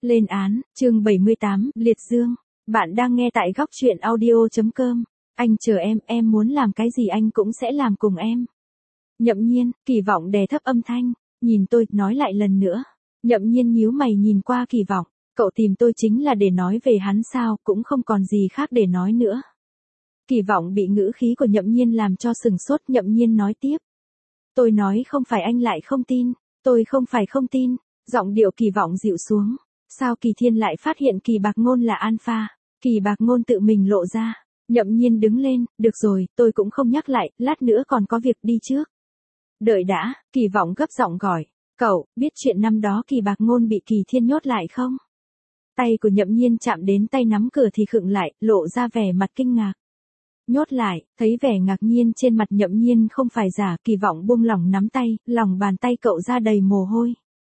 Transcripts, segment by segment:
Lên án, chương 78, Liệt Dương. Bạn đang nghe tại góc truyện audio.com. Anh chờ em muốn làm cái gì anh cũng sẽ làm cùng em. Nhậm Nhiên, Kỳ Vọng đè thấp âm thanh, nhìn tôi, nói lại lần nữa. Nhậm Nhiên nhíu mày nhìn qua Kỳ Vọng, cậu tìm tôi chính là để nói về hắn sao, cũng không còn gì khác để nói nữa. Kỳ Vọng bị ngữ khí của Nhậm Nhiên làm cho sừng sốt. Nhậm Nhiên nói tiếp. Tôi nói không phải anh lại không tin, tôi không phải không tin. Giọng điệu Kỳ Vọng dịu xuống. Sao Kỳ Thiên lại phát hiện Kỳ Bạc Ngôn là alpha? Kỳ Bạc Ngôn tự mình lộ ra. Nhậm Nhiên đứng lên, được rồi, tôi cũng không nhắc lại, lát nữa còn có việc, đi trước. Đợi đã, Kỳ Vọng gấp giọng gọi. Cậu, biết chuyện năm đó Kỳ Bạc Ngôn bị Kỳ Thiên nhốt lại không? Tay của Nhậm Nhiên chạm đến tay nắm cửa thì khựng lại, lộ ra vẻ mặt kinh ngạc. Nhốt lại, thấy vẻ ngạc nhiên trên mặt Nhậm Nhiên không phải giả. Kỳ Vọng buông lỏng nắm tay, lòng bàn tay cậu ra đầy mồ hôi.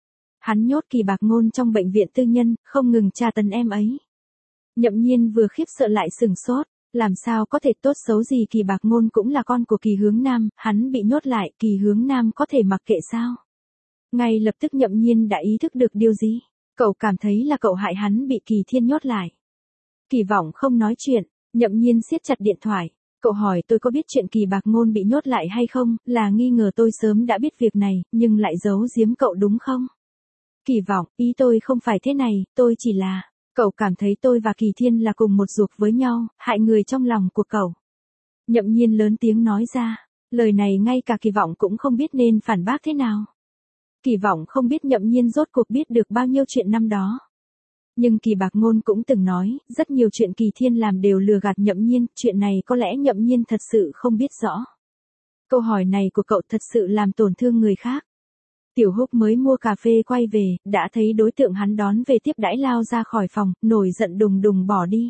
Hắn nhốt Kỳ Bạc Ngôn trong bệnh viện tư nhân, không ngừng tra tấn em ấy. Nhậm Nhiên vừa khiếp sợ lại sừng sốt, làm sao có thể, tốt xấu gì Kỳ Bạc Ngôn cũng là con của Kỳ Hướng Nam, hắn bị nhốt lại, Kỳ Hướng Nam có thể mặc kệ sao? Ngay lập tức Nhậm Nhiên đã ý thức được điều gì. Cậu cảm thấy là cậu hại hắn bị Kỳ Thiên nhốt lại. Kỳ Vọng không nói chuyện, Nhậm Nhiên siết chặt điện thoại. Cậu hỏi tôi có biết chuyện Kỳ Bạc Ngôn bị nhốt lại hay không, là nghi ngờ tôi sớm đã biết việc này, nhưng lại giấu giếm cậu đúng không? Kỳ Vọng, ý tôi không phải thế này, tôi chỉ là, cậu cảm thấy tôi và Kỳ Thiên là cùng một ruột với nhau, hại người trong lòng của cậu. Nhậm Nhiên lớn tiếng nói ra, lời này ngay cả Kỳ Vọng cũng không biết nên phản bác thế nào. Kỳ Vọng không biết Nhậm Nhiên rốt cuộc biết được bao nhiêu chuyện năm đó. Nhưng Kỳ Bạc Ngôn cũng từng nói, rất nhiều chuyện Kỳ Thiên làm đều lừa gạt Nhậm Nhiên, chuyện này có lẽ Nhậm Nhiên thật sự không biết rõ. Câu hỏi này của cậu thật sự làm tổn thương người khác. Tiểu Húc mới mua cà phê quay về, đã thấy đối tượng hắn đón về tiếp đãi lao ra khỏi phòng, nổi giận đùng đùng bỏ đi.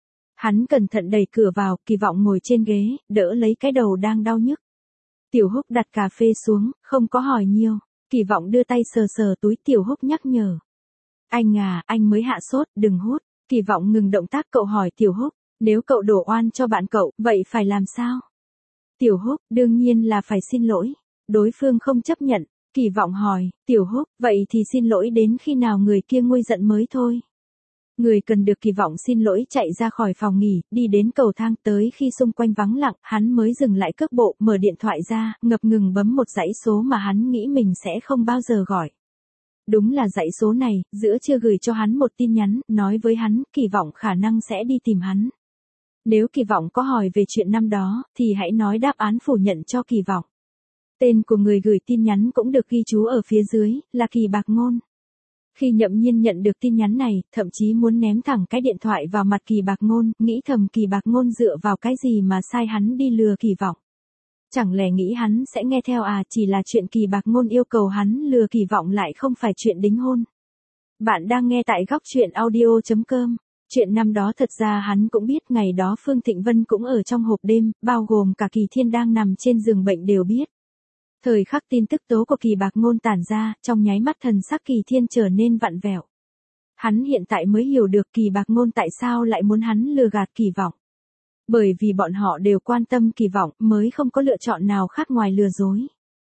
Hắn cẩn thận đẩy cửa vào, Kỳ Vọng ngồi trên ghế, đỡ lấy cái đầu đang đau nhức. Tiểu Húc đặt cà phê xuống, không có hỏi nhiều. Kỳ Vọng đưa tay sờ sờ túi. Tiểu Húc nhắc nhở. Anh à, anh mới hạ sốt, đừng hút. Kỳ Vọng ngừng động tác. Cậu hỏi Tiểu Húc, nếu cậu đổ oan cho bạn cậu, vậy phải làm sao? Tiểu Húc, đương nhiên là phải xin lỗi. Đối phương không chấp nhận. Kỳ Vọng hỏi, Tiểu Húc, vậy thì xin lỗi đến khi nào người kia nguôi giận mới thôi? Người cần được Kỳ Vọng xin lỗi chạy ra khỏi phòng nghỉ, đi đến cầu thang, tới khi xung quanh vắng lặng, hắn mới dừng lại cước bộ, mở điện thoại ra, ngập ngừng bấm một dãy số mà hắn nghĩ mình sẽ không bao giờ gọi. Đúng là dãy số này, giữa trưa gửi cho hắn một tin nhắn, nói với hắn, Kỳ Vọng khả năng sẽ đi tìm hắn. Nếu Kỳ Vọng có hỏi về chuyện năm đó, thì hãy nói đáp án phủ nhận cho Kỳ Vọng. Tên của người gửi tin nhắn cũng được ghi chú ở phía dưới, là Kỳ Bạc Ngôn. Khi Nhậm Nhiên nhận được tin nhắn này, thậm chí muốn ném thẳng cái điện thoại vào mặt Kỳ Bạc Ngôn, nghĩ thầm Kỳ Bạc Ngôn dựa vào cái gì mà sai hắn đi lừa Kỳ Vọng. Chẳng lẽ nghĩ hắn sẽ nghe theo à, chỉ là chuyện Kỳ Bạc Ngôn yêu cầu hắn lừa Kỳ Vọng lại không phải chuyện đính hôn. Bạn đang nghe tại góc truyện audio.com. Chuyện năm đó thật ra hắn cũng biết, ngày đó Phương Thịnh Vân cũng ở trong hộp đêm, bao gồm cả Kỳ Thiên đang nằm trên giường bệnh đều biết. Thời khắc tin tức tố của Kỳ Bạc Ngôn tản ra, trong nháy mắt thần sắc Kỳ Thiên trở nên vặn vẹo. Hắn hiện tại mới hiểu được Kỳ Bạc Ngôn tại sao lại muốn hắn lừa gạt Kỳ Vọng. Bởi vì bọn họ đều quan tâm Kỳ Vọng, mới không có lựa chọn nào khác ngoài lừa dối.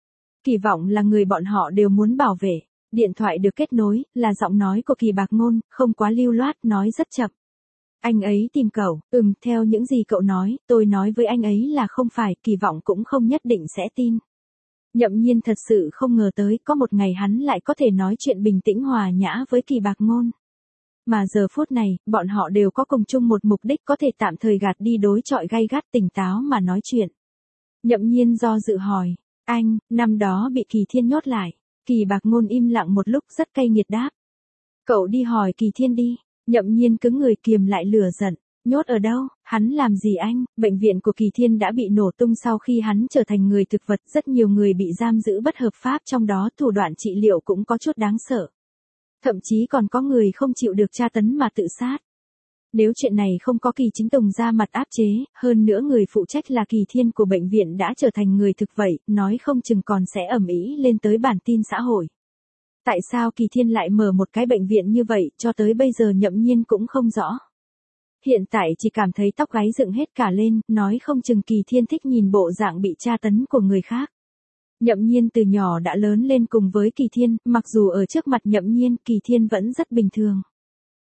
Kỳ Vọng là người bọn họ đều muốn bảo vệ. Điện thoại được kết nối, là giọng nói của Kỳ Bạc Ngôn, không quá lưu loát, nói rất chậm. Anh ấy tìm cậu, theo những gì cậu nói, tôi nói với anh ấy là không phải, Kỳ Vọng cũng không nhất định sẽ tin. Nhậm Nhiên thật sự không ngờ tới, có một ngày hắn lại có thể nói chuyện bình tĩnh hòa nhã với Kỳ Bạc Ngôn. Mà giờ phút này, bọn họ đều có cùng chung một mục đích, có thể tạm thời gạt đi đối chọi gay gắt, tỉnh táo mà nói chuyện. Nhậm Nhiên do dự hỏi, anh, năm đó bị Kỳ Thiên nhốt lại. Kỳ Bạc Ngôn im lặng một lúc, rất cay nghiệt đáp. Cậu đi hỏi Kỳ Thiên đi. Nhậm Nhiên cứng người kiềm lại lửa giận. Nhốt ở đâu, hắn làm gì anh? Bệnh viện của Kỳ Thiên đã bị nổ tung sau khi hắn trở thành người thực vật, rất nhiều người bị giam giữ bất hợp pháp, trong đó thủ đoạn trị liệu cũng có chút đáng sợ. Thậm chí còn có người không chịu được tra tấn mà tự sát. Nếu chuyện này không có Kỳ Chính Tùng ra mặt áp chế, hơn nữa người phụ trách là Kỳ Thiên của bệnh viện đã trở thành người thực vậy, nói không chừng còn sẽ ầm ĩ lên tới bản tin xã hội. Tại sao Kỳ Thiên lại mở một cái bệnh viện như vậy, cho tới bây giờ Nhậm Nhiên cũng không rõ. Hiện tại chỉ cảm thấy tóc gáy dựng hết cả lên, nói không chừng Kỳ Thiên thích nhìn bộ dạng bị tra tấn của người khác. Nhậm Nhiên từ nhỏ đã lớn lên cùng với Kỳ Thiên, mặc dù ở trước mặt Nhậm Nhiên, Kỳ Thiên vẫn rất bình thường.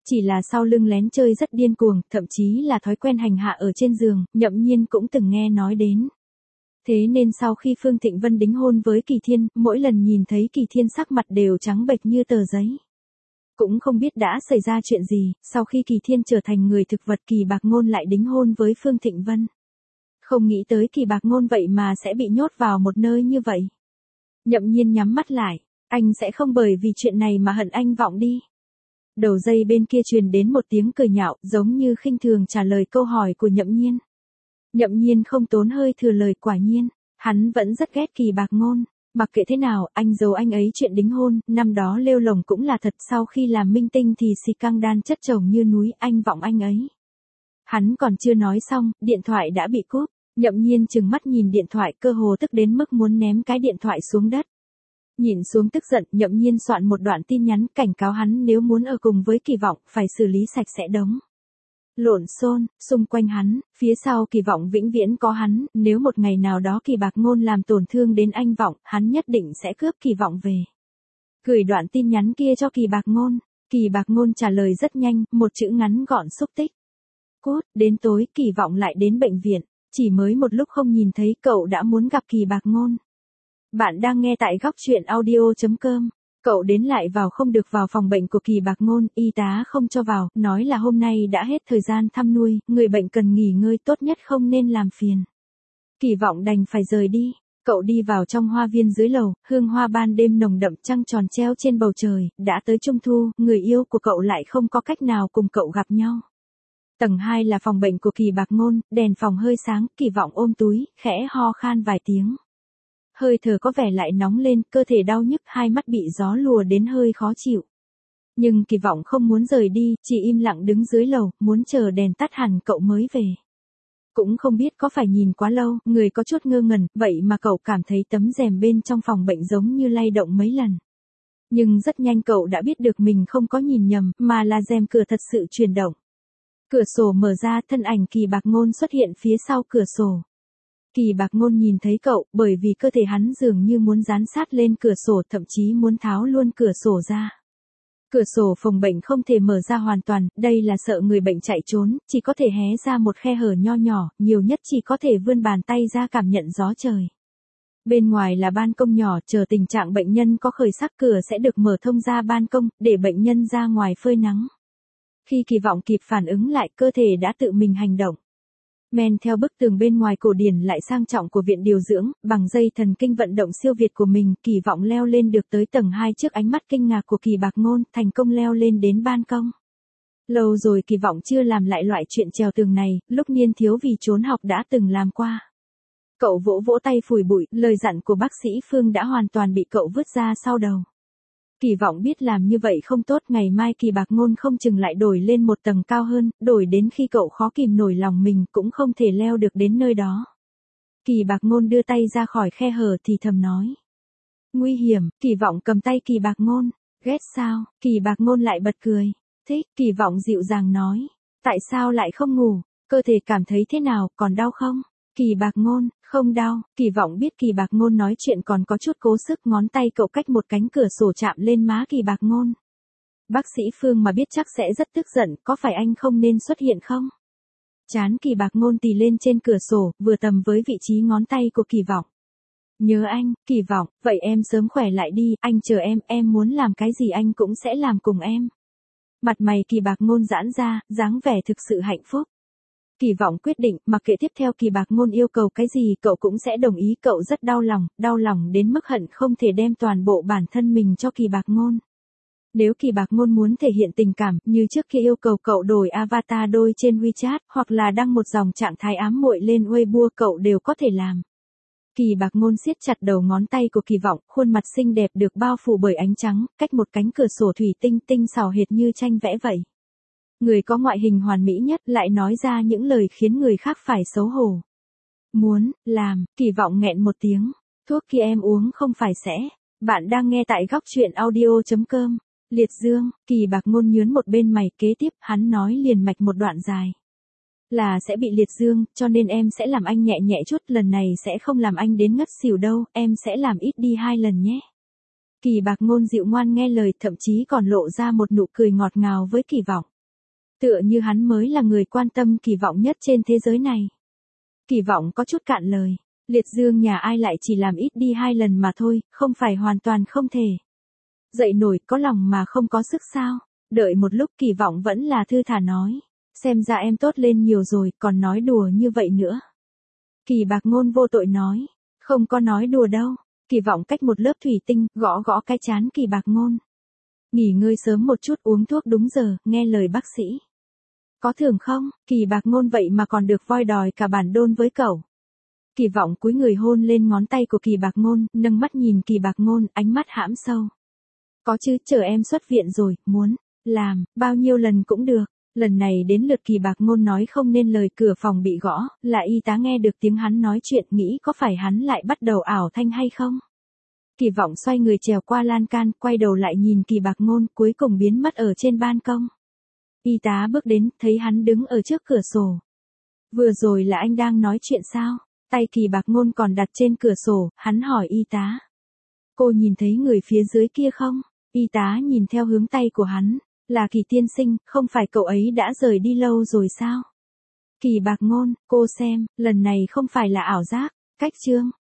chỉ là sau lưng lén chơi rất điên cuồng, thậm chí là thói quen hành hạ ở trên giường, Nhậm Nhiên cũng từng nghe nói đến. Thế nên sau khi Phương Thịnh Vân đính hôn với Kỳ Thiên, mỗi lần nhìn thấy Kỳ Thiên sắc mặt đều trắng bệch như tờ giấy. Cũng không biết đã xảy ra chuyện gì, sau khi Kỳ Thiên trở thành người thực vật Kỳ Bạc Ngôn lại đính hôn với Phương Thịnh Vân. Không nghĩ tới Kỳ Bạc Ngôn vậy mà sẽ bị nhốt vào một nơi như vậy. Nhậm Nhiên nhắm mắt lại, anh sẽ không bởi vì chuyện này mà hận anh Vọng đi. Đầu dây bên kia truyền đến một tiếng cười nhạo, giống như khinh thường trả lời câu hỏi của Nhậm Nhiên. Nhậm Nhiên không tốn hơi thừa lời, quả nhiên, hắn vẫn rất ghét Kỳ Bạc Ngôn. Mặc kệ thế nào, anh giấu anh ấy chuyện đính hôn, năm đó lêu lồng cũng là thật, sau khi làm minh tinh thì xì căng đan chất chồng như núi, anh Vọng anh ấy. Hắn còn chưa nói xong, điện thoại đã bị cúp. Nhậm Nhiên trừng mắt nhìn điện thoại, cơ hồ tức đến mức muốn ném cái điện thoại xuống đất. Nhìn xuống tức giận, Nhậm Nhiên soạn một đoạn tin nhắn cảnh cáo hắn nếu muốn ở cùng với Kỳ Vọng, phải xử lý sạch sẽ đống lộn xôn xung quanh hắn, phía sau Kỳ Vọng vĩnh viễn có hắn, nếu một ngày nào đó Kỳ Bạc Ngôn làm tổn thương đến anh Vọng, hắn nhất định sẽ cướp Kỳ Vọng về. Gửi đoạn tin nhắn kia cho Kỳ Bạc Ngôn. Kỳ Bạc Ngôn trả lời rất nhanh, một chữ ngắn gọn xúc tích. Cốt, đến tối Kỳ Vọng lại đến bệnh viện, chỉ mới một lúc không nhìn thấy cậu đã muốn gặp Kỳ Bạc Ngôn. Bạn đang nghe tại góc truyện audio.com. Cậu đến lại vào không được vào phòng bệnh của Kỳ Bạc Ngôn, y tá không cho vào, nói là hôm nay đã hết thời gian thăm nuôi, người bệnh cần nghỉ ngơi, tốt nhất không nên làm phiền. Kỳ Vọng đành phải rời đi. Cậu đi vào trong hoa viên dưới lầu, hương hoa ban đêm nồng đậm, trăng tròn treo trên bầu trời, đã tới Trung Thu, người yêu của cậu lại không có cách nào cùng cậu gặp nhau. Tầng 2 là phòng bệnh của Kỳ Bạc Ngôn, đèn phòng hơi sáng, Kỳ Vọng ôm túi, khẽ ho khan vài tiếng. Hơi thở có vẻ lại nóng lên, cơ thể đau nhức, hai mắt bị gió lùa đến hơi khó chịu. Nhưng Kỳ Vọng không muốn rời đi, chỉ im lặng đứng dưới lầu, muốn chờ đèn tắt hẳn cậu mới về. Cũng không biết có phải nhìn quá lâu, người có chút ngơ ngẩn, vậy mà cậu cảm thấy tấm rèm bên trong phòng bệnh giống như lay động mấy lần. Nhưng rất nhanh cậu đã biết được mình không có nhìn nhầm, mà là rèm cửa thật sự chuyển động. Cửa sổ mở ra, thân ảnh Kỳ Bạc Ngôn xuất hiện phía sau cửa sổ. Kỳ Bạc Ngôn nhìn thấy cậu, bởi vì cơ thể hắn dường như muốn dán sát lên cửa sổ, thậm chí muốn tháo luôn cửa sổ ra. Cửa sổ phòng bệnh không thể mở ra hoàn toàn, đây là sợ người bệnh chạy trốn, chỉ có thể hé ra một khe hở nho nhỏ, nhiều nhất chỉ có thể vươn bàn tay ra cảm nhận gió trời. Bên ngoài là ban công nhỏ, chờ tình trạng bệnh nhân có khởi sắc, cửa sẽ được mở thông ra ban công, để bệnh nhân ra ngoài phơi nắng. Khi Kỳ Vọng kịp phản ứng lại, cơ thể đã tự mình hành động. Men theo bức tường bên ngoài cổ điển lại sang trọng của viện điều dưỡng, bằng dây thần kinh vận động siêu việt của mình, Kỳ Vọng leo lên được tới tầng 2 trước ánh mắt kinh ngạc của Kỳ Bạc Ngôn, thành công leo lên đến ban công. Lâu rồi Kỳ Vọng chưa làm lại loại chuyện trèo tường này, lúc niên thiếu vì trốn học đã từng làm qua. Cậu vỗ vỗ tay phủi bụi, lời dặn của bác sĩ Phương đã hoàn toàn bị cậu vứt ra sau đầu. Kỳ Vọng biết làm như vậy không tốt, ngày mai Kỳ Bạc Ngôn không chừng lại đổi lên một tầng cao hơn, đổi đến khi cậu khó kìm nổi lòng mình cũng không thể leo được đến nơi đó. Kỳ Bạc Ngôn đưa tay ra khỏi khe hở thì thầm nói. Nguy hiểm, Kỳ Vọng cầm tay Kỳ Bạc Ngôn. Ghét sao? Kỳ Bạc Ngôn lại bật cười. Thích, Kỳ Vọng dịu dàng nói. Tại sao lại không ngủ? Cơ thể cảm thấy thế nào, còn đau không? Kỳ Bạc Ngôn, không đau. Kỳ Vọng biết Kỳ Bạc Ngôn nói chuyện còn có chút cố sức, ngón tay cậu cách một cánh cửa sổ chạm lên má Kỳ Bạc Ngôn. Bác sĩ Phương mà biết chắc sẽ rất tức giận, có phải anh không nên xuất hiện không? Trán Kỳ Bạc Ngôn tì lên trên cửa sổ, vừa tầm với vị trí ngón tay của Kỳ Vọng. Nhớ anh, Kỳ Vọng, vậy em sớm khỏe lại đi, anh chờ em muốn làm cái gì anh cũng sẽ làm cùng em. Mặt mày Kỳ Bạc Ngôn giãn ra, dáng vẻ thực sự hạnh phúc. Kỳ Vọng quyết định, mặc kệ tiếp theo Kỳ Bạc Ngôn yêu cầu cái gì cậu cũng sẽ đồng ý, cậu rất đau lòng đến mức hận không thể đem toàn bộ bản thân mình cho Kỳ Bạc Ngôn. Nếu Kỳ Bạc Ngôn muốn thể hiện tình cảm, như trước kia yêu cầu cậu đổi avatar đôi trên WeChat, hoặc là đăng một dòng trạng thái ám muội lên Weibo, cậu đều có thể làm. Kỳ Bạc Ngôn siết chặt đầu ngón tay của Kỳ Vọng, khuôn mặt xinh đẹp được bao phủ bởi ánh trắng, cách một cánh cửa sổ thủy tinh tinh xảo hệt như tranh vẽ vậy. Người có ngoại hình hoàn mỹ nhất lại nói ra những lời khiến người khác phải xấu hổ. Muốn, làm, Kỳ Vọng nghẹn một tiếng. Thuốc kia em uống không phải sẽ. Bạn đang nghe tại góc truyện audio.com. Liệt dương, Kỳ Bạc Ngôn nhướng một bên mày, kế tiếp hắn nói liền mạch một đoạn dài. Là sẽ bị liệt dương, cho nên em sẽ làm anh nhẹ nhẹ chút, lần này sẽ không làm anh đến ngất xỉu đâu, em sẽ làm ít đi 2 lần nhé. Kỳ Bạc Ngôn dịu ngoan nghe lời, thậm chí còn lộ ra một nụ cười ngọt ngào với Kỳ Vọng. Tựa như hắn mới là người quan tâm Kỳ Vọng nhất trên thế giới này. Kỳ Vọng có chút cạn lời. Liệt dương nhà ai lại chỉ làm ít đi 2 lần mà thôi, không phải hoàn toàn không thể. Dậy nổi có lòng mà không có sức sao? Đợi một lúc Kỳ Vọng vẫn là thư thả nói. Xem ra em tốt lên nhiều rồi, còn nói đùa như vậy nữa. Kỳ Bạc Ngôn vô tội nói. Không có nói đùa đâu. Kỳ Vọng cách một lớp thủy tinh, gõ gõ cái trán Kỳ Bạc Ngôn. Nghỉ ngơi sớm một chút, uống thuốc đúng giờ, nghe lời bác sĩ. Có thưởng không? Kỳ Bạc Ngôn vậy mà còn được voi đòi cả bản đôn với cậu. Kỳ Vọng cúi người hôn lên ngón tay của Kỳ Bạc Ngôn, nâng mắt nhìn Kỳ Bạc Ngôn, ánh mắt hãm sâu. Có chứ, chờ em xuất viện rồi, muốn làm bao nhiêu lần cũng được. Lần này đến lượt Kỳ Bạc Ngôn nói không nên lời, cửa phòng bị gõ, là y tá nghe được tiếng hắn nói chuyện, nghĩ có phải hắn lại bắt đầu ảo thanh hay không. Kỳ Vọng xoay người trèo qua lan can, quay đầu lại nhìn Kỳ Bạc Ngôn, cuối cùng biến mất ở trên ban công. Y tá bước đến, thấy hắn đứng ở trước cửa sổ. Vừa rồi là anh đang nói chuyện sao? Tay Kỳ Bạc Ngôn còn đặt trên cửa sổ, hắn hỏi y tá. Cô nhìn thấy người phía dưới kia không? Y tá nhìn theo hướng tay của hắn. Là Kỳ tiên sinh, không phải cậu ấy đã rời đi lâu rồi sao? Kỳ Bạc Ngôn, cô xem, lần này không phải là ảo giác. Cách chương